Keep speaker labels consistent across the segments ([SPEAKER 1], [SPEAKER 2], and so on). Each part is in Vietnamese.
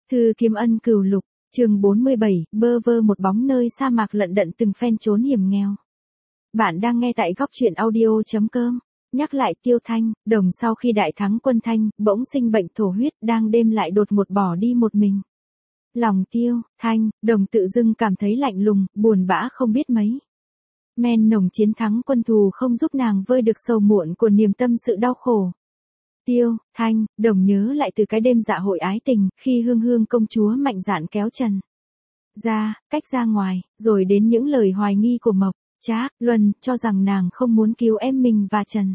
[SPEAKER 1] Thư Kiếm Ân Cửu Lục, chương 47, bơ vơ một bóng nơi sa mạc lận đận từng phen trốn hiểm nghèo. Bạn đang nghe tại góc truyện audio.com. Nhắc lại Tiêu Thanh, Đồng sau khi đại thắng quân Thanh, bỗng sinh bệnh thổ huyết, đang đêm lại đột ngột bỏ đi một mình. Lòng Tiêu, Thanh, Đồng tự dưng cảm thấy lạnh lùng, buồn bã không biết mấy. Men nồng chiến thắng quân thù không giúp nàng vơi được sầu muộn của niềm tâm sự đau khổ. Tiêu, Thanh, Đồng nhớ lại từ cái đêm dạ hội ái tình, khi Hương Hương công chúa mạnh dạn kéo Trần cách ra ngoài, rồi đến những lời hoài nghi của Mộc, Trác, Luân, cho rằng nàng không muốn cứu em mình và Trần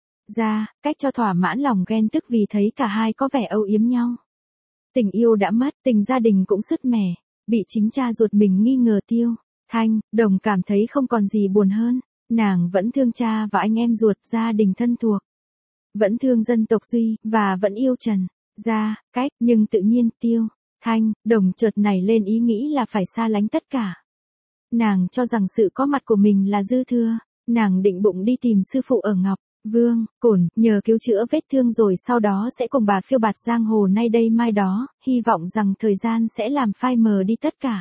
[SPEAKER 1] cách cho thỏa mãn lòng ghen tức vì thấy cả hai có vẻ âu yếm nhau. Tình yêu đã mất, tình gia đình cũng sứt mẻ, bị chính cha ruột mình nghi ngờ. Tiêu, Thanh, Đồng cảm thấy không còn gì buồn hơn, nàng vẫn thương cha và anh em ruột, gia đình thân thuộc. Vẫn thương dân tộc Duy, và vẫn yêu Trần cách, nhưng tự nhiên Tiêu, Thanh, Đồng chợt nảy lên ý nghĩ là phải xa lánh tất cả. Nàng cho rằng sự có mặt của mình là dư thừa, nàng định bụng đi tìm sư phụ ở Ngọc Vương, Cổn, nhờ cứu chữa vết thương rồi sau đó sẽ cùng bà phiêu bạt giang hồ nay đây mai đó, hy vọng rằng thời gian sẽ làm phai mờ đi tất cả.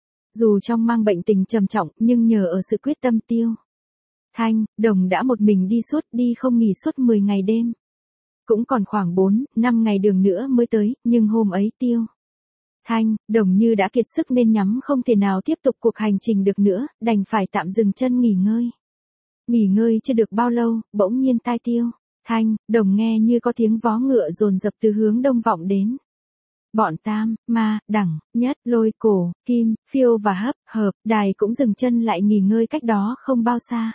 [SPEAKER 1] Dù trong mang bệnh tình trầm trọng, nhưng nhờ ở sự quyết tâm Tiêu, Thanh, Đồng đã một mình đi không nghỉ suốt 10 ngày đêm. Cũng còn khoảng 4-5 ngày đường nữa mới tới, nhưng hôm ấy Tiêu, Thanh, Đồng như đã kiệt sức nên nhắm không thể nào tiếp tục cuộc hành trình được nữa, đành phải tạm dừng chân nghỉ ngơi. Nghỉ ngơi chưa được bao lâu, bỗng nhiên tai Tiêu, Thanh, Đồng nghe như có tiếng vó ngựa dồn dập từ hướng đông vọng đến. Bọn Tam, Ma, Đẳng, Nhất, Lôi, Cổ, Kim, Phiêu và Hợp, Đài cũng dừng chân lại nghỉ ngơi cách đó không bao xa.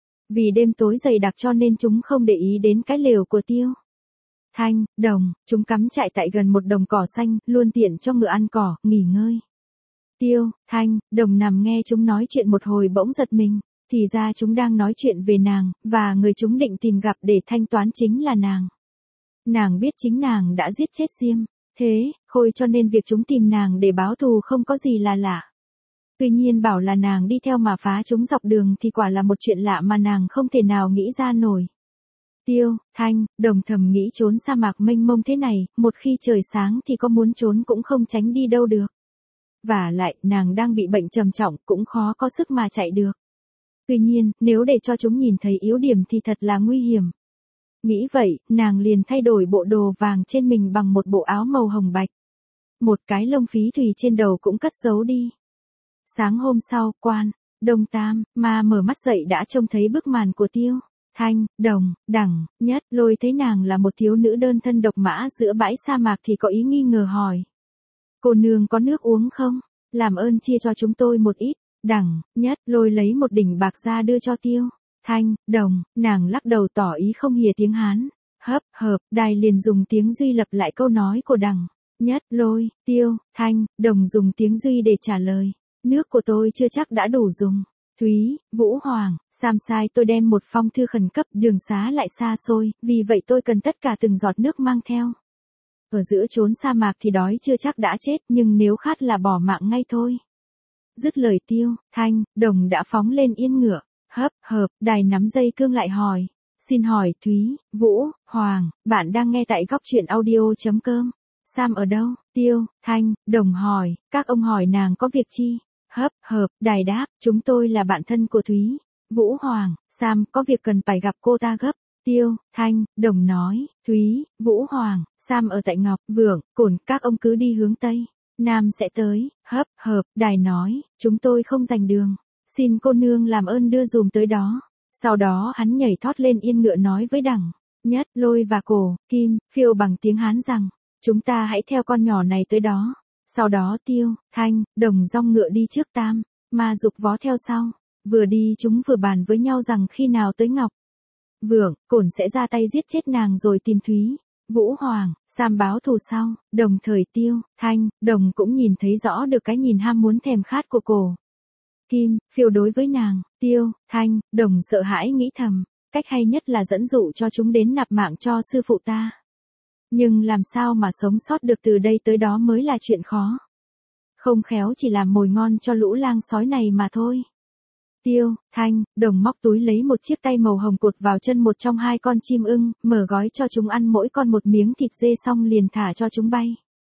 [SPEAKER 1] Vì đêm tối dày đặc cho nên chúng không để ý đến cái lều của Tiêu, Thanh, Đồng, chúng cắm trại tại gần một đồng cỏ xanh, luôn tiện cho ngựa ăn cỏ, nghỉ ngơi. Tiêu, Thanh, Đồng nằm nghe chúng nói chuyện một hồi bỗng giật mình, thì ra chúng đang nói chuyện về nàng, và người chúng định tìm gặp để thanh toán chính là nàng. Nàng biết chính nàng đã giết chết Diêm Thế Khôi cho nên việc chúng tìm nàng để báo thù không có gì là lạ. Tuy nhiên bảo là nàng đi theo mà phá chúng dọc đường thì quả là một chuyện lạ mà nàng không thể nào nghĩ ra nổi. Tiêu, Thanh, Đồng thầm nghĩ trốn sa mạc mênh mông thế này, một khi trời sáng thì có muốn trốn cũng không tránh đi đâu được. Vả lại, nàng đang bị bệnh trầm trọng, cũng khó có sức mà chạy được. Tuy nhiên, nếu để cho chúng nhìn thấy yếu điểm thì thật là nguy hiểm. Nghĩ vậy, nàng liền thay đổi bộ đồ vàng trên mình bằng một bộ áo màu hồng bạch. Một cái lông phí thủy trên đầu cũng cất giấu đi. Sáng hôm sau, Đông Tam, Ma mở mắt dậy đã trông thấy bức màn của Tiêu, Thanh, Đồng, Đẳng, Nhất, Lôi thấy nàng là một thiếu nữ đơn thân độc mã giữa bãi sa mạc thì có ý nghi ngờ hỏi. Cô nương có nước uống không? Làm ơn chia cho chúng tôi một ít. Đẳng, Nhất, Lôi lấy một đỉnh bạc ra đưa cho Tiêu, Thanh, Đồng, nàng lắc đầu tỏ ý không hìa tiếng Hán. Hợp, Đài liền dùng tiếng Duy lặp lại câu nói của Đẳng, Nhất, Lôi, Tiêu, Thanh, Đồng dùng tiếng Duy để trả lời. Nước của tôi chưa chắc đã đủ dùng. Thúy, Vũ Hoàng, Sam sai tôi đem một phong thư khẩn cấp, đường xá lại xa xôi, vì vậy tôi cần tất cả từng giọt nước mang theo. Ở giữa chốn sa mạc thì đói chưa chắc đã chết, nhưng nếu khát là bỏ mạng ngay thôi. Dứt lời Tiêu, Thanh, Đồng đã phóng lên yên ngựa. Hợp, Đài nắm dây cương lại hỏi. Xin hỏi Thúy, Vũ, Hoàng, bạn đang nghe tại góc truyện audio.com. Sam ở đâu? Tiêu, Thanh, Đồng hỏi, các ông hỏi nàng có việc chi? Hợp, Đài đáp, chúng tôi là bạn thân của Thúy, Vũ Hoàng, Sam có việc cần phải gặp cô ta gấp. Tiêu, Thanh, Đồng nói, Thúy, Vũ Hoàng, Sam ở tại Ngọc Vương, Cổn, các ông cứ đi hướng Tây Nam sẽ tới. Hợp, Đài nói, chúng tôi không rành đường, xin cô nương làm ơn đưa dùm tới đó. Sau đó hắn nhảy thót lên yên ngựa nói với Đẳng, Nhất, Lôi và Cổ, Kim, Phiêu bằng tiếng Hán rằng, chúng ta hãy theo con nhỏ này tới đó. Sau đó Tiêu, Thanh, Đồng dong ngựa đi trước, Tam, Ma giục vó theo sau. Vừa đi chúng vừa bàn với nhau rằng khi nào tới Ngọc Vương, Cổn sẽ ra tay giết chết nàng rồi tìm Thúy, Vũ Hoàng, Sam báo thù sau. Đồng thời Tiêu, Thanh, Đồng cũng nhìn thấy rõ được cái nhìn ham muốn thèm khát của Cổ, Kim, Phiêu đối với nàng. Tiêu, Thanh, Đồng sợ hãi nghĩ thầm, cách hay nhất là dẫn dụ cho chúng đến nạp mạng cho sư phụ ta. Nhưng làm sao mà sống sót được từ đây tới đó mới là chuyện khó. Không khéo chỉ làm mồi ngon cho lũ lang sói này mà thôi. Tiêu, Thanh, Đồng móc túi lấy một chiếc tay màu hồng cột vào chân một trong hai con chim ưng, mở gói cho chúng ăn mỗi con một miếng thịt dê xong liền thả cho chúng bay.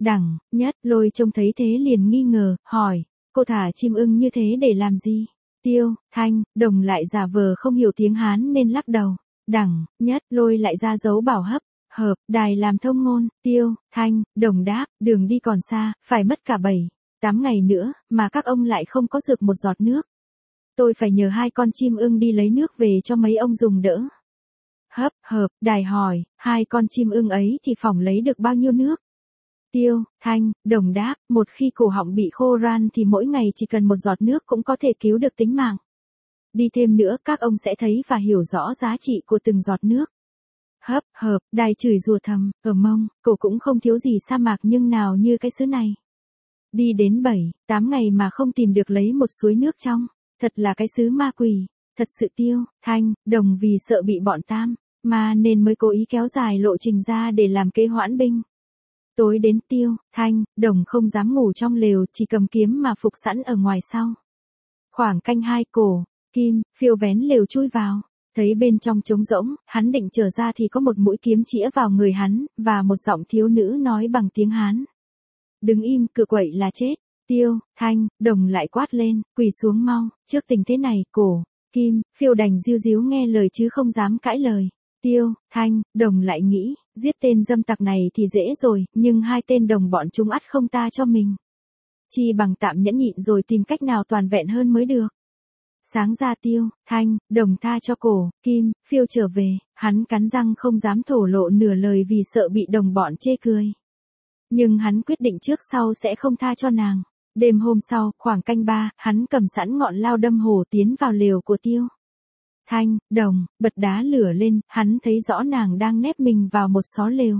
[SPEAKER 1] Đằng, Nhất, Lôi trông thấy thế liền nghi ngờ, hỏi, cô thả chim ưng như thế để làm gì? Tiêu, Thanh, Đồng lại giả vờ không hiểu tiếng Hán nên lắc đầu. Đằng, Nhất, Lôi lại ra dấu bảo hấp, hợp, đài làm thông ngôn, Tiêu, Thanh, Đồng đáp, đường đi còn xa, phải mất cả 7-8 ngày nữa, mà các ông lại không có dược một giọt nước. Tôi phải nhờ 2 con chim ưng đi lấy nước về cho mấy ông dùng đỡ. Hấp, hợp, đài hỏi, 2 con chim ưng ấy thì phỏng lấy được bao nhiêu nước? Tiêu, Thanh, Đồng đáp, một khi cổ họng bị khô ran thì mỗi ngày chỉ cần một giọt nước cũng có thể cứu được tính mạng. Đi thêm nữa các ông sẽ thấy và hiểu rõ giá trị của từng giọt nước. Hấp, hợp, đài chửi rủa thầm, ở Mông, cổ cũng không thiếu gì sa mạc nhưng nào như cái xứ này. Đi đến 7-8 ngày mà không tìm được lấy một suối nước trong, thật là cái xứ ma quỷ. Thật sự Tiêu, Thanh, Đồng vì sợ bị bọn Tam ma nên mới cố ý kéo dài lộ trình ra để làm kế hoãn binh. Tối đến Tiêu, Thanh, Đồng không dám ngủ trong lều, chỉ cầm kiếm mà phục sẵn ở ngoài sau. Khoảng canh 2 cổ, Kim, Phiêu vén lều chui vào, thấy bên trong trống rỗng, hắn định trở ra thì có một mũi kiếm chĩa vào người hắn, và một giọng thiếu nữ nói bằng tiếng Hán. Đứng im, cự quậy là chết. Tiêu, Thanh, Đồng lại quát lên, quỳ xuống mau, trước tình thế này, cổ, Kim, Phiêu đành ríu ríu nghe lời chứ không dám cãi lời. Tiêu, Thanh, Đồng lại nghĩ, giết tên dâm tặc này thì dễ rồi, nhưng 2 tên đồng bọn chúng ắt không tha cho mình. Chi bằng tạm nhẫn nhịn rồi tìm cách nào toàn vẹn hơn mới được. Sáng ra Tiêu, Thanh, Đồng tha cho cổ, Kim, Phiêu trở về, hắn cắn răng không dám thổ lộ nửa lời vì sợ bị đồng bọn chê cười. Nhưng hắn quyết định trước sau sẽ không tha cho nàng. Đêm hôm sau, khoảng canh 3, hắn cầm sẵn ngọn lao đâm hổ tiến vào lều của Tiêu, Thanh, Đồng, bật đá lửa lên, hắn thấy rõ nàng đang nép mình vào một xó lều.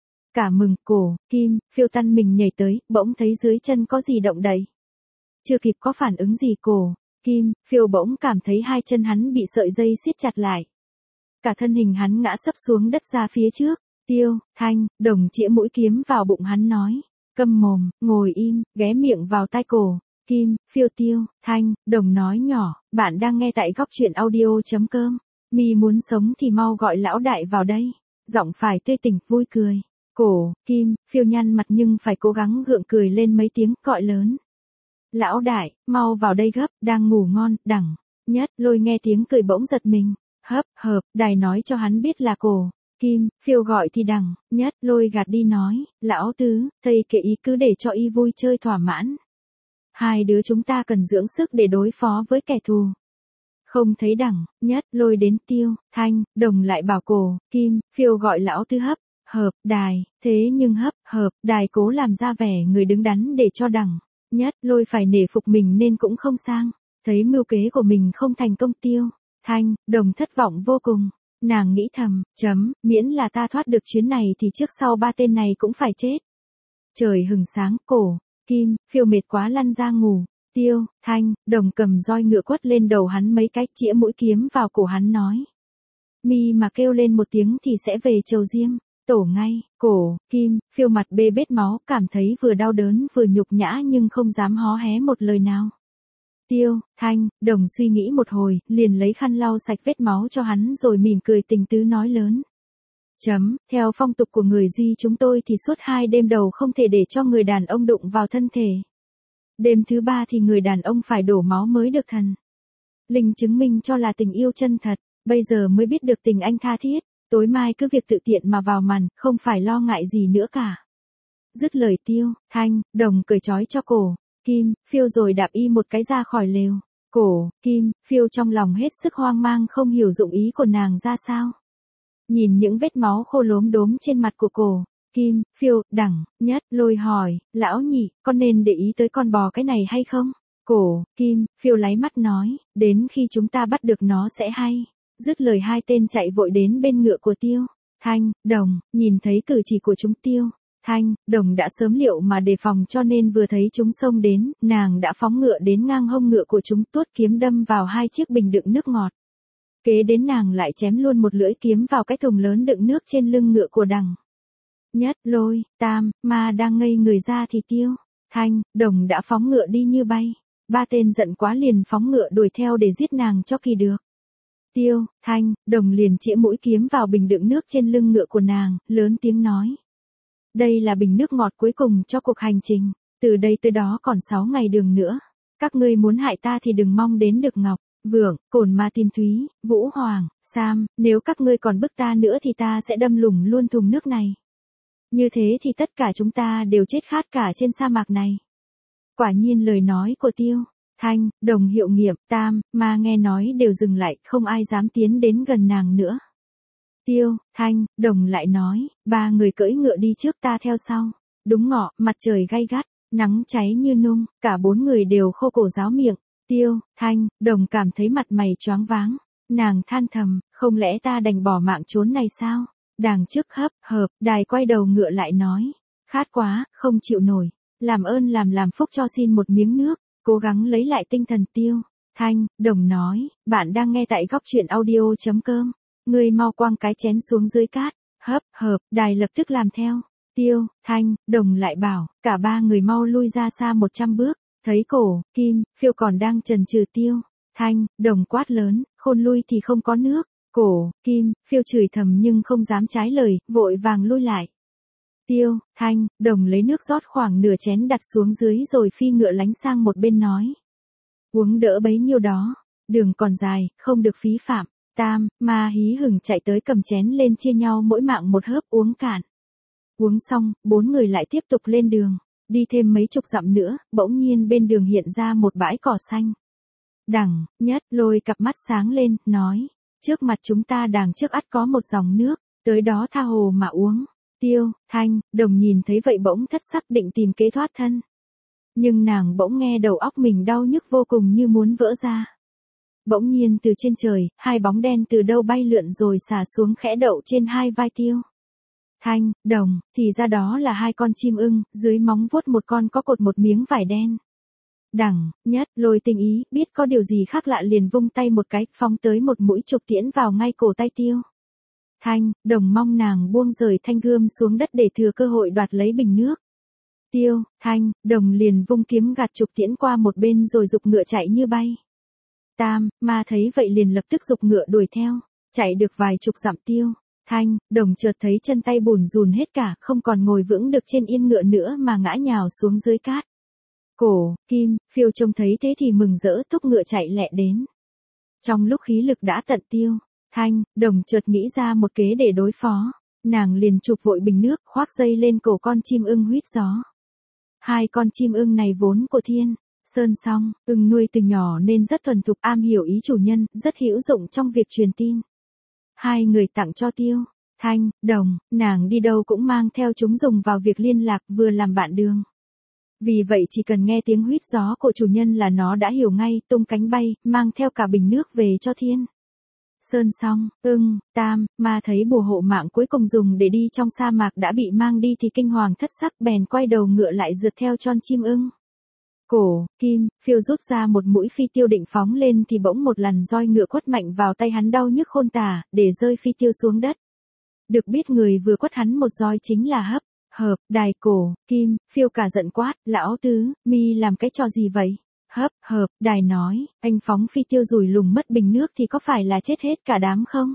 [SPEAKER 1] Cả mừng, cổ, Kim, Phiêu tăn mình nhảy tới, bỗng thấy dưới chân có gì động đậy. Chưa kịp có phản ứng gì cổ, Kim, Phiêu bỗng cảm thấy 2 chân hắn bị sợi dây siết chặt lại. Cả thân hình hắn ngã sấp xuống đất ra phía trước. Tiêu, Thanh, Đồng chĩa mũi kiếm vào bụng hắn nói, câm mồm, ngồi im, ghé miệng vào tai cổ. Kim, Phiêu, Tiêu, Thanh, Đồng nói nhỏ, bạn đang nghe tại góc chuyện audio.com. Mi muốn sống thì mau gọi lão đại vào đây. Giọng phải tươi tỉnh, vui cười. Cổ, Kim, Phiêu nhăn mặt nhưng phải cố gắng gượng cười lên mấy tiếng, gọi lớn. Lão đại, mau vào đây gấp, đang ngủ ngon. Đằng, Nhất, Lôi nghe tiếng cười bỗng giật mình. Hấp, hợp, đài nói cho hắn biết là cổ. Kim, Phiêu gọi thì Đằng, Nhất, Lôi gạt đi nói, lão tứ, thầy kệ ý cứ để cho y vui chơi thỏa mãn. 2 đứa chúng ta cần dưỡng sức để đối phó với kẻ thù. Không thấy Đằng, Nhất, Lôi đến Tiêu, Thanh, Đồng lại bảo cổ, Kim, Phiêu gọi lão tứ hấp, hợp, đài, thế nhưng hấp, hợp, đài cố làm ra vẻ người đứng đắn để cho Đằng, Nhất, Lôi phải nể phục mình nên cũng không sang. Thấy mưu kế của mình không thành công, Tiêu, Thanh, Đồng thất vọng vô cùng. Nàng nghĩ thầm, miễn là ta thoát được chuyến này thì trước sau 3 tên này cũng phải chết. Trời hừng sáng, cổ, Kim, Phiêu mệt quá lăn ra ngủ. Tiêu, Thanh, Đồng cầm roi ngựa quất lên đầu hắn mấy cái, chĩa mũi kiếm vào cổ hắn nói. Mi mà kêu lên một tiếng thì sẽ về chầu diêm, tổ ngay. Cổ, Kim, Phiêu mặt bê bết máu, cảm thấy vừa đau đớn vừa nhục nhã nhưng không dám hó hé một lời nào. Tiêu, Thanh, Đồng suy nghĩ một hồi, liền lấy khăn lau sạch vết máu cho hắn rồi mỉm cười tình tứ nói lớn. Theo phong tục của người Duy chúng tôi thì suốt 2 đêm đầu không thể để cho người đàn ông đụng vào thân thể. Đêm thứ 3 thì người đàn ông phải đổ máu mới được thần linh chứng minh cho là tình yêu chân thật, bây giờ mới biết được tình anh tha thiết, tối mai cứ việc tự tiện mà vào màn, không phải lo ngại gì nữa cả. Dứt lời Tiêu, Thanh, Đồng cởi trói cho cổ, Kim, Phiêu rồi đạp y một cái ra khỏi lều. Cổ, Kim, Phiêu trong lòng hết sức hoang mang không hiểu dụng ý của nàng ra sao. Nhìn những vết máu khô lốm đốm trên mặt của cổ, Kim, Phiêu, Đằng, Nhất, Lôi hỏi, lão nhị, con nên để ý tới con bò cái này hay không? Cổ, Kim, Phiêu láy mắt nói, đến khi chúng ta bắt được nó sẽ hay. Dứt lời 2 tên chạy vội đến bên ngựa của Tiêu, Thanh, Đồng, nhìn thấy cử chỉ của chúng Tiêu, Thanh, Đồng đã sớm liệu mà đề phòng cho nên vừa thấy chúng xông đến, nàng đã phóng ngựa đến ngang hông ngựa của chúng, tuốt kiếm đâm vào 2 chiếc bình đựng nước ngọt. Kế đến nàng lại chém luôn một lưỡi kiếm vào cái thùng lớn đựng nước trên lưng ngựa của Đằng, Nhất, Lôi, Tam, ma đang ngây người ra thì Tiêu, Thanh, Đồng đã phóng ngựa đi như bay. 3 tên giận quá liền phóng ngựa đuổi theo để giết nàng cho kỳ được. Tiêu, Thanh, Đồng liền chĩa mũi kiếm vào bình đựng nước trên lưng ngựa của nàng, lớn tiếng nói. Đây là bình nước ngọt cuối cùng cho cuộc hành trình. Từ đây tới đó còn 6 ngày đường nữa. Các ngươi muốn hại ta thì đừng mong đến được Ngọc, Vượng, Cổn Ma Tiên Thúy, Vũ Hoàng, Sam, nếu các ngươi còn bức ta nữa thì ta sẽ đâm lủng luôn thùng nước này. Như thế thì tất cả chúng ta đều chết khát cả trên sa mạc này. Quả nhiên lời nói của Tiêu, Thanh, Đồng Hiệu Nghiệm, Tam, Ma nghe nói đều dừng lại, không ai dám tiến đến gần nàng nữa. Tiêu, Thanh, Đồng lại nói, 3 người cưỡi ngựa đi trước ta theo sau. Đúng ngọ, mặt trời gay gắt, nắng cháy như nung, cả 4 người đều khô cổ ráo miệng. Tiêu, Thanh, Đồng cảm thấy mặt mày choáng váng. Nàng than thầm, không lẽ ta đành bỏ mạng trốn này sao? Đàng trước hấp, hợp, đài quay đầu ngựa lại nói. Khát quá, không chịu nổi. Làm ơn làm phúc cho xin một miếng nước. Cố gắng lấy lại tinh thần. Tiêu, Thanh, Đồng nói, bạn đang nghe tại góc truyện audio.com. Ngươi mau quăng cái chén xuống dưới cát. Hấp, hợp, đài lập tức làm theo. Tiêu, Thanh, Đồng lại bảo, cả 3 người mau lui ra xa 100 bước. Thấy Cổ, Kim, Phiêu còn đang chần chừ. Tiêu, Thanh, Đồng quát lớn, khôn lui thì không có nước. Cổ, Kim, Phiêu chửi thầm nhưng không dám trái lời, vội vàng lui lại. Tiêu, Thanh, Đồng lấy nước rót khoảng nửa chén đặt xuống dưới rồi phi ngựa lánh sang một bên nói. Uống đỡ bấy nhiêu đó, đường còn dài, không được phí phạm. Tam, Ma hí hửng chạy tới cầm chén lên chia nhau mỗi mạng một hớp uống cạn. Uống xong, 4 người lại tiếp tục lên đường. Đi thêm mấy chục dặm nữa, bỗng nhiên bên đường hiện ra một bãi cỏ xanh. Đằng, Nhất, Lôi cặp mắt sáng lên, nói. Trước mặt chúng ta đằng trước ắt có một dòng nước, tới đó tha hồ mà uống. Tiêu, Thanh, Đồng nhìn thấy vậy bỗng thất sắc định tìm kế thoát thân. Nhưng nàng bỗng nghe đầu óc mình đau nhức vô cùng như muốn vỡ ra. Bỗng nhiên từ trên trời, 2 bóng đen từ đâu bay lượn rồi xả xuống khẽ đậu trên 2 vai Tiêu, Thanh, Đồng, thì ra đó là 2 con chim ưng, dưới móng vuốt một con có cột một miếng vải đen. Đằng, Nhất, Lôi tinh ý, biết có điều gì khác lạ liền vung tay một cái, phóng tới một mũi trục tiễn vào ngay cổ tay Tiêu, Thanh, Đồng mong nàng buông rời thanh gươm xuống đất để thừa cơ hội đoạt lấy bình nước. Tiêu, Thanh, Đồng liền vung kiếm gạt trục tiễn qua một bên rồi giục ngựa chạy như bay. Tam, Ma thấy vậy liền lập tức giục ngựa đuổi theo, chạy được vài chục dặm. Tiêu, Thanh, Đồng chợt thấy chân tay bùn rùn hết cả, không còn ngồi vững được trên yên ngựa nữa mà ngã nhào xuống dưới cát. Cổ, Kim, Phiêu trông thấy thế thì mừng rỡ thúc ngựa chạy lẹ đến. Trong lúc khí lực đã tận. Tiêu, Thanh, Đồng chợt nghĩ ra một kế để đối phó. Nàng liền chụp vội bình nước, khoác dây lên cổ con chim ưng huýt gió. 2 con chim ưng này vốn của Thiên Sơn Song, ưng nuôi từ nhỏ nên rất thuần thục, am hiểu ý chủ nhân, rất hữu dụng trong việc truyền tin. 2 người tặng cho Tiêu, Thanh, Đồng, nàng đi đâu cũng mang theo chúng dùng vào việc liên lạc vừa làm bạn đường. Vì vậy chỉ cần nghe tiếng huýt gió của chủ nhân là nó đã hiểu ngay, tung cánh bay, mang theo cả bình nước về cho Thiên Sơn Song. Tam, Ma thấy bùa hộ mạng cuối cùng dùng để đi trong sa mạc đã bị mang đi thì kinh hoàng thất sắc, bèn quay đầu ngựa lại rượt theo con chim ưng. Cổ, Kim, Phiêu rút ra một mũi phi tiêu định phóng lên thì bỗng một lần roi ngựa quất mạnh vào tay hắn đau nhức khôn tả, để rơi phi tiêu xuống đất. Được biết người vừa quất hắn một roi chính là Hấp, Hợp, Đài. Cổ, Kim, Phiêu cả giận quát, lão tứ, mi làm cái trò gì vậy? Hấp, Hợp, Đài nói, anh phóng phi tiêu rủi lùng mất bình nước thì có phải là chết hết cả đám không?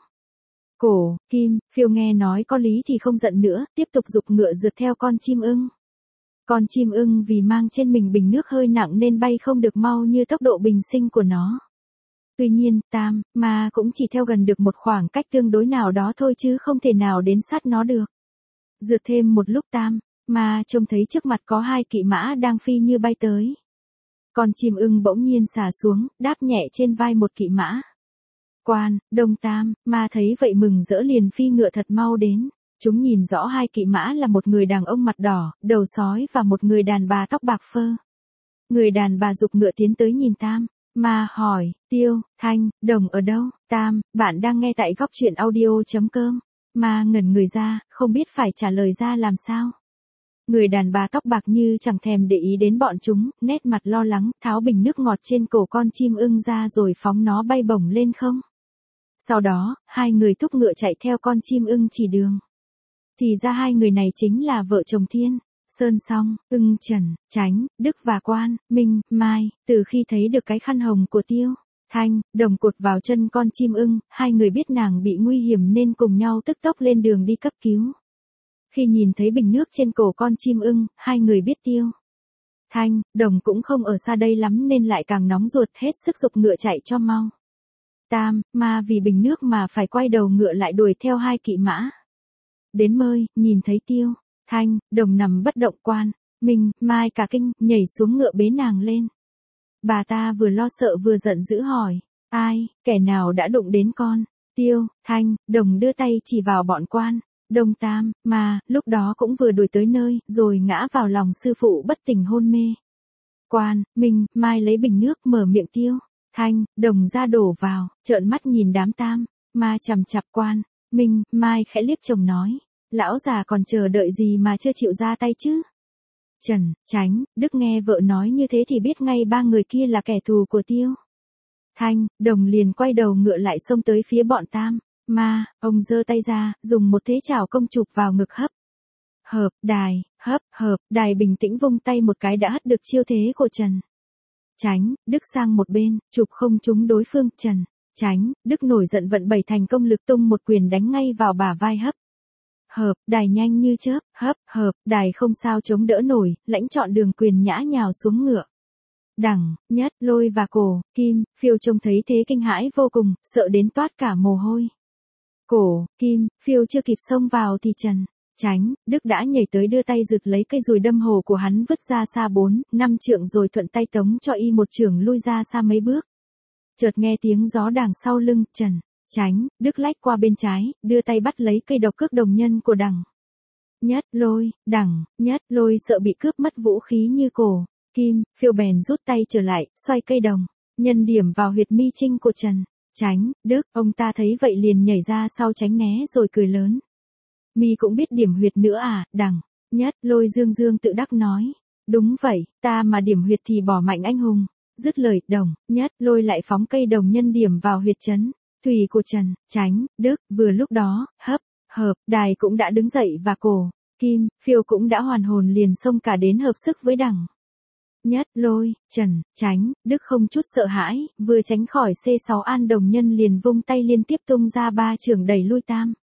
[SPEAKER 1] Cổ, Kim, Phiêu nghe nói có lý thì không giận nữa, tiếp tục giục ngựa rượt theo con chim ưng. Con chim ưng vì mang trên mình bình nước hơi nặng nên bay không được mau như tốc độ bình sinh của nó. Tuy nhiên, Tam, Ma cũng chỉ theo gần được một khoảng cách tương đối nào đó thôi chứ không thể nào đến sát nó được. Rượt thêm một lúc Tam, Ma trông thấy trước mặt có 2 kỵ mã đang phi như bay tới. Con chim ưng bỗng nhiên xả xuống, đáp nhẹ trên vai một kỵ mã. Quan, Đông. Tam, Ma thấy vậy mừng rỡ liền phi ngựa thật mau đến. Chúng nhìn rõ 2 kỵ mã là một người đàn ông mặt đỏ, đầu sói và một người đàn bà tóc bạc phơ. Người đàn bà giục ngựa tiến tới nhìn Tam, Ma hỏi, Tiêu, Thanh, Đồng ở đâu? Tam, bạn đang nghe tại góc truyện audio.com. Ma ngẩn người ra, không biết phải trả lời ra làm sao. Người đàn bà tóc bạc như chẳng thèm để ý đến bọn chúng, nét mặt lo lắng, tháo bình nước ngọt trên cổ con chim ưng ra rồi phóng nó bay bổng lên không. Sau đó, 2 người thúc ngựa chạy theo con chim ưng chỉ đường. Thì ra 2 người này chính là vợ chồng Thiên Sơn Song, Ưng Trần, Chánh, Đức và Quan, Minh, Mai. Từ khi thấy được cái khăn hồng của Tiêu, Thanh, Đồng cột vào chân con chim ưng, 2 người biết nàng bị nguy hiểm nên cùng nhau tức tốc lên đường đi cấp cứu. Khi nhìn thấy bình nước trên cổ con chim ưng, hai người biết Tiêu Thanh, Đồng cũng không ở xa đây lắm nên lại càng nóng ruột hết sức giục ngựa chạy cho mau. Tam, Ma vì bình nước mà phải quay đầu ngựa lại đuổi theo hai kỵ mã. Đến mơi, nhìn thấy Tiêu Thanh, Đồng nằm bất động, Quan, Minh, Mai cả kinh, nhảy xuống ngựa bế nàng lên. Bà ta vừa lo sợ vừa giận dữ hỏi, ai, kẻ nào đã đụng đến con? Tiêu Thanh, Đồng đưa tay chỉ vào bọn Quan, Đông, Tam, Ma, lúc đó cũng vừa đuổi tới nơi, rồi ngã vào lòng sư phụ bất tỉnh hôn mê. Quan, Minh, Mai lấy bình nước mở miệng Tiêu Thanh, Đồng ra đổ vào, trợn mắt nhìn đám Tam, Ma chằm chặp Quan, Minh, Mai khẽ liếc chồng nói, lão già còn chờ đợi gì mà chưa chịu ra tay chứ? Trần, Chánh, Đức nghe vợ nói như thế thì biết ngay ba người kia là kẻ thù của Tiêu Thanh, Đồng liền quay đầu ngựa lại xông tới phía bọn Tam, Ma, ông giơ tay ra, dùng một thế chảo công chụp vào ngực hấp. Hợp, Đài, hấp, hợp, Đài bình tĩnh vung tay một cái đã hất được chiêu thế của Trần. Chánh, Đức sang một bên, chụp không trúng đối phương, Trần. Chánh, Đức nổi giận vận bảy thành công lực tung một quyền đánh ngay vào bả vai hấp. Hợp, Đài nhanh như chớp, hấp, hợp, Đài không sao chống đỡ nổi, lãnh chọn đường quyền nhã nhào xuống ngựa. Đằng, Nhất, Lôi và Cổ, Kim, Phiêu trông thấy thế kinh hãi vô cùng, sợ đến toát cả mồ hôi. Cổ, Kim, Phiêu chưa kịp xông vào thì Trần. Chánh, Đức đã nhảy tới đưa tay giật lấy cây dùi đâm hồ của hắn vứt ra xa 4-5 trượng rồi thuận tay tống cho y một chưởng lui ra xa mấy bước. Chợt nghe tiếng gió đằng sau lưng, Trần. Chánh, Đức lách qua bên trái, đưa tay bắt lấy cây độc cước đồng nhân của Đằng. Nhất, Lôi, Đằng, Nhất, Lôi sợ bị cướp mất vũ khí như Cổ, Kim, Phiêu bèn rút tay trở lại, xoay cây đồng, nhân điểm vào huyệt mi trinh của Trần. Chánh, Đức, ông ta thấy vậy liền nhảy ra sau tránh né rồi cười lớn. Mi cũng biết điểm huyệt nữa à? Đằng, Nhất, Lôi dương dương tự đắc nói. Đúng vậy, ta mà điểm huyệt thì bỏ mạnh anh hùng. Dứt lời, Đồng, Nhất, Lôi lại phóng cây đồng nhân điểm vào huyệt trấn thùy của Trần. Chánh, Đức, vừa lúc đó, hấp, hợp, Đài cũng đã đứng dậy và Cổ, Kim, Phiêu cũng đã hoàn hồn liền xông cả đến hợp sức với Đằng. Nhất, Lôi, Trần, Chánh, Đức không chút sợ hãi, vừa tránh khỏi C6 an đồng nhân liền vung tay liên tiếp tung ra 3 chưởng đẩy lui Tam.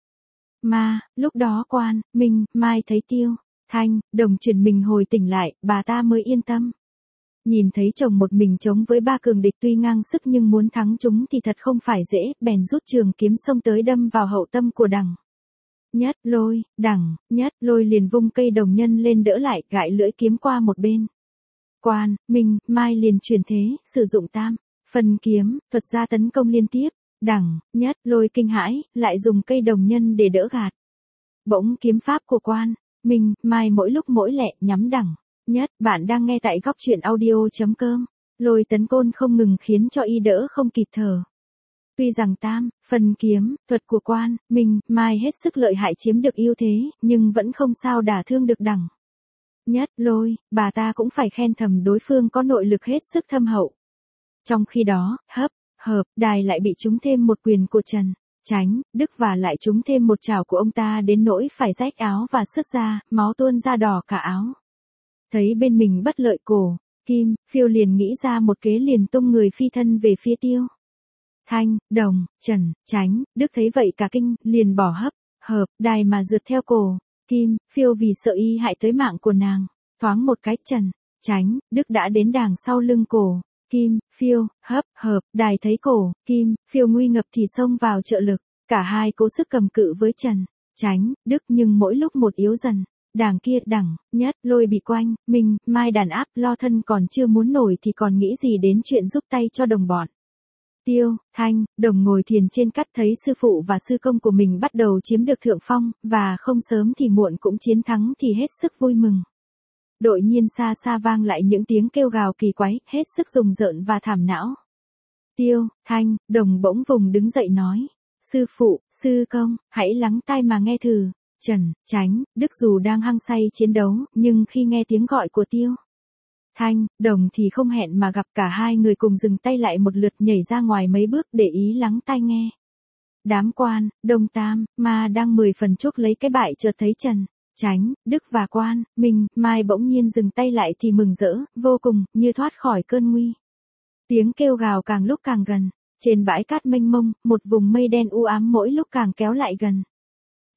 [SPEAKER 1] Ma, lúc đó Quan, Minh, Mai thấy Tiêu Thanh, Đồng chuyển mình hồi tỉnh lại, bà ta mới yên tâm. Nhìn thấy chồng một mình chống với ba cường địch tuy ngang sức nhưng muốn thắng chúng thì thật không phải dễ, bèn rút trường kiếm xông tới đâm vào hậu tâm của Đằng. Nhất, Lôi, Đằng, Nhất, Lôi liền vung cây đồng nhân lên đỡ lại, gãi lưỡi kiếm qua một bên. Quan, Minh, Mai liền chuyển thế, sử dụng Tam phần kiếm, thuật ra tấn công liên tiếp. Đằng, Nhất, Lôi kinh hãi, lại dùng cây đồng nhân để đỡ gạt. Bỗng kiếm pháp của Quan, Minh, Mai mỗi lúc mỗi lẹ nhắm Đằng. Nhất, bạn đang nghe tại góc truyện audio.com. Lôi tấn côn không ngừng khiến cho y đỡ không kịp thở. Tuy rằng Tam phần kiếm, thuật của Quan, Minh, Mai hết sức lợi hại chiếm được ưu thế, nhưng vẫn không sao đả thương được Đằng. Nhất, Lôi, bà ta cũng phải khen thầm đối phương có nội lực hết sức thâm hậu. Trong khi đó, hấp, hợp, Đài lại bị trúng thêm một quyền của Trần. Chánh, Đức và lại trúng thêm một chảo của ông ta đến nỗi phải rách áo và sứt ra, máu tuôn ra đỏ cả áo. Thấy bên mình bất lợi, Cổ, Kim, Phiêu liền nghĩ ra một kế liền tung người phi thân về phía Tiêu Thanh, Đồng, Trần, Chánh, Đức thấy vậy cả kinh, liền bỏ hấp, hợp, Đài mà rượt theo Cổ, Kim, Phiêu vì sợ y hại tới mạng của nàng. Thoáng một cái Trần, Chánh, Đức đã đến đằng sau lưng Cổ, Kim, Phiêu, hấp, hợp, Đài thấy Cổ, Kim, Phiêu nguy ngập thì xông vào trợ lực. Cả hai cố sức cầm cự với Trần, Chánh, Đức nhưng mỗi lúc một yếu dần. Đằng kia, Đằng, Nhất, Lôi bị Quanh, Minh, Mai đàn áp lo thân còn chưa muốn nổi thì còn nghĩ gì đến chuyện giúp tay cho đồng bọn. Tiêu Thanh, Đồng ngồi thiền trên cát thấy sư phụ và sư công của mình bắt đầu chiếm được thượng phong, và không sớm thì muộn cũng chiến thắng thì hết sức vui mừng. Đột nhiên xa xa vang lại những tiếng kêu gào kỳ quái, hết sức rùng rợn và thảm não. Tiêu Thanh, Đồng bỗng vùng đứng dậy nói, sư phụ, sư công, hãy lắng tai mà nghe thử. Trần, Chánh, Đức dù đang hăng say chiến đấu, nhưng khi nghe tiếng gọi của Tiêu Thanh, Đồng thì không hẹn mà gặp, cả hai người cùng dừng tay lại một lượt nhảy ra ngoài mấy bước để ý lắng tai nghe. Đám Quan, Đông, Tam, Ma đang 10 phần chuốc lấy cái bại chợt thấy Trần, Chánh, Đức và Quan, Minh, Mai bỗng nhiên dừng tay lại thì mừng rỡ, vô cùng, như thoát khỏi cơn nguy. Tiếng kêu gào càng lúc càng gần, trên bãi cát mênh mông, một vùng mây đen u ám mỗi lúc càng kéo lại gần.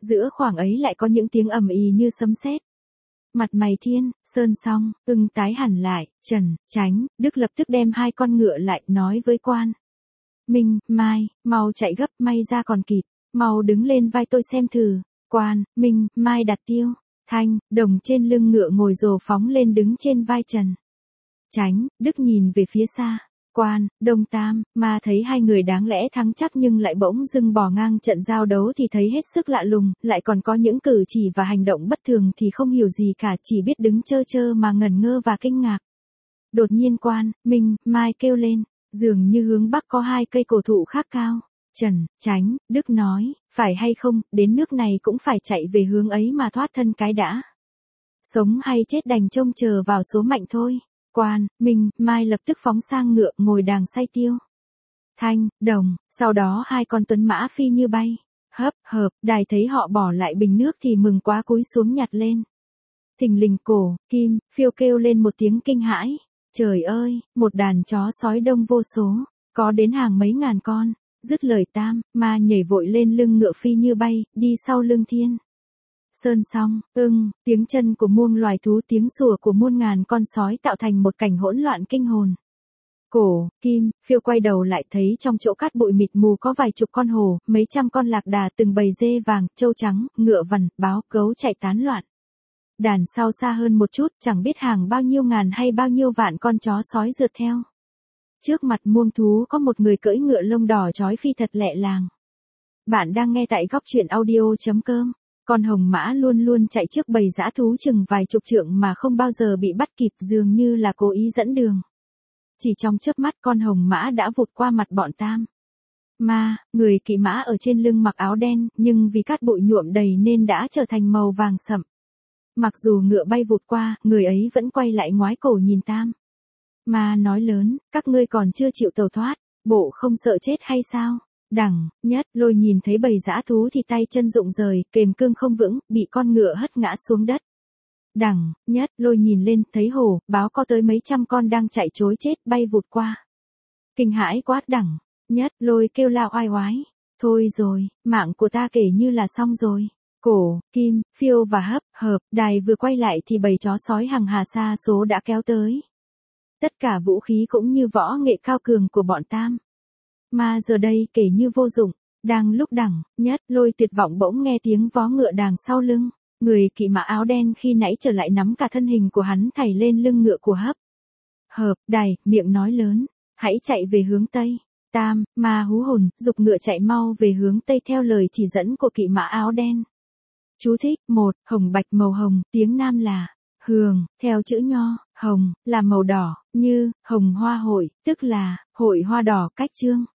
[SPEAKER 1] giữa khoảng ấy lại có những tiếng ầm ĩ như sấm sét. Mặt mày Thiên, Sơn Song, Ưng tái hẳn lại, Trần, Chánh, Đức lập tức đem hai con ngựa lại, nói với Quan Minh, Mai, mau chạy gấp, may ra còn kịp, mau đứng lên vai tôi xem thử. Quan Minh, Mai đặt Tiêu, Thanh, Đồng trên lưng ngựa ngồi rồ phóng lên đứng trên vai Trần, Chánh, Đức nhìn về phía xa. Quan, Đông Tam, mà thấy hai người đáng lẽ thắng chắc nhưng lại bỗng dưng bỏ ngang trận giao đấu thì thấy hết sức lạ lùng, lại còn có những cử chỉ và hành động bất thường thì không hiểu gì cả, chỉ biết đứng trơ trơ mà ngẩn ngơ và kinh ngạc. Đột nhiên Quan Minh, Mai kêu lên, dường như hướng bắc có hai cây cổ thụ khác cao. Trần, Chánh, Đức nói, phải hay không, đến nước này cũng phải chạy về hướng ấy mà thoát thân cái đã. Sống hay chết đành trông chờ vào số mệnh thôi. Quan Minh, Mai lập tức phóng sang ngựa ngồi đàng say Tiêu, Thanh, Đồng, sau đó hai con tuấn mã phi như bay. Hấp, hợp, Đài thấy họ bỏ lại bình nước thì mừng quá cúi xuống nhặt lên. Thình lình cổ, Kim, Phiêu kêu lên một tiếng kinh hãi. Trời ơi, một đàn chó sói đông vô số, có đến hàng mấy ngàn con. Dứt lời Tam, Ma nhảy vội lên lưng ngựa phi như bay, đi sau lưng Thiên, Sơn Song, Ưng, tiếng chân của muôn loài thú, tiếng sủa của muôn ngàn con sói tạo thành một cảnh hỗn loạn kinh hồn. Cổ, Kim, Phiêu quay đầu lại thấy trong chỗ cát bụi mịt mù có vài chục con hổ, mấy trăm con lạc đà, từng bầy dê vàng, trâu trắng, ngựa vằn, báo, gấu chạy tán loạn. Đàn sau xa hơn một chút, chẳng biết hàng bao nhiêu ngàn hay bao nhiêu vạn con chó sói rượt theo. Trước mặt muông thú có một người cưỡi ngựa lông đỏ chói phi thật lẹ làng. Bạn đang nghe tại góc truyện audio.com. Con hồng mã luôn luôn chạy trước bầy dã thú chừng vài chục trượng mà không bao giờ bị bắt kịp, dường như là cố ý dẫn đường. Chỉ trong chớp mắt con hồng mã đã vụt qua mặt bọn Tam Ma, người kỵ mã ở trên lưng mặc áo đen, nhưng vì cát bụi nhuộm đầy nên đã trở thành màu vàng sậm. Mặc dù ngựa bay vụt qua, người ấy vẫn quay lại ngoái cổ nhìn Tam Ma nói lớn, các ngươi còn chưa chịu tẩu thoát, bộ không sợ chết hay sao? Đằng, Nhất, Lôi nhìn thấy bầy dã thú thì tay chân rụng rời, kềm cương không vững, bị con ngựa hất ngã xuống đất. Đằng, Nhất, Lôi nhìn lên, thấy hổ, báo có tới mấy trăm con đang chạy trối chết bay vụt qua. Kinh hãi quát Đằng, Nhất, Lôi kêu la oai oái. Thôi rồi, mạng của ta kể như là xong rồi. Cổ, Kim, Phiêu và Hấp, Hợp, Đài vừa quay lại thì bầy chó sói hàng hà sa số đã kéo tới. Tất cả vũ khí cũng như võ nghệ cao cường của bọn Tam Ma giờ đây kể như vô dụng. Đang lúc Đằng, Nhất, Lôi tuyệt vọng bỗng nghe tiếng vó ngựa đàng sau lưng. Người kỵ mã áo đen khi nãy trở lại nắm cả thân hình của hắn thảy lên lưng ngựa của Hấp, Hợp, Đài, miệng nói lớn, hãy chạy về hướng Tây. Tam Ma hú hồn, giục ngựa chạy mau về hướng Tây theo lời chỉ dẫn của kỵ mã áo đen. Chú thích, 1. Hồng bạch màu hồng, tiếng Nam là hường, theo chữ Nho, hồng, là màu đỏ, như, hồng hoa hội, tức là, hội hoa đỏ, cách chương.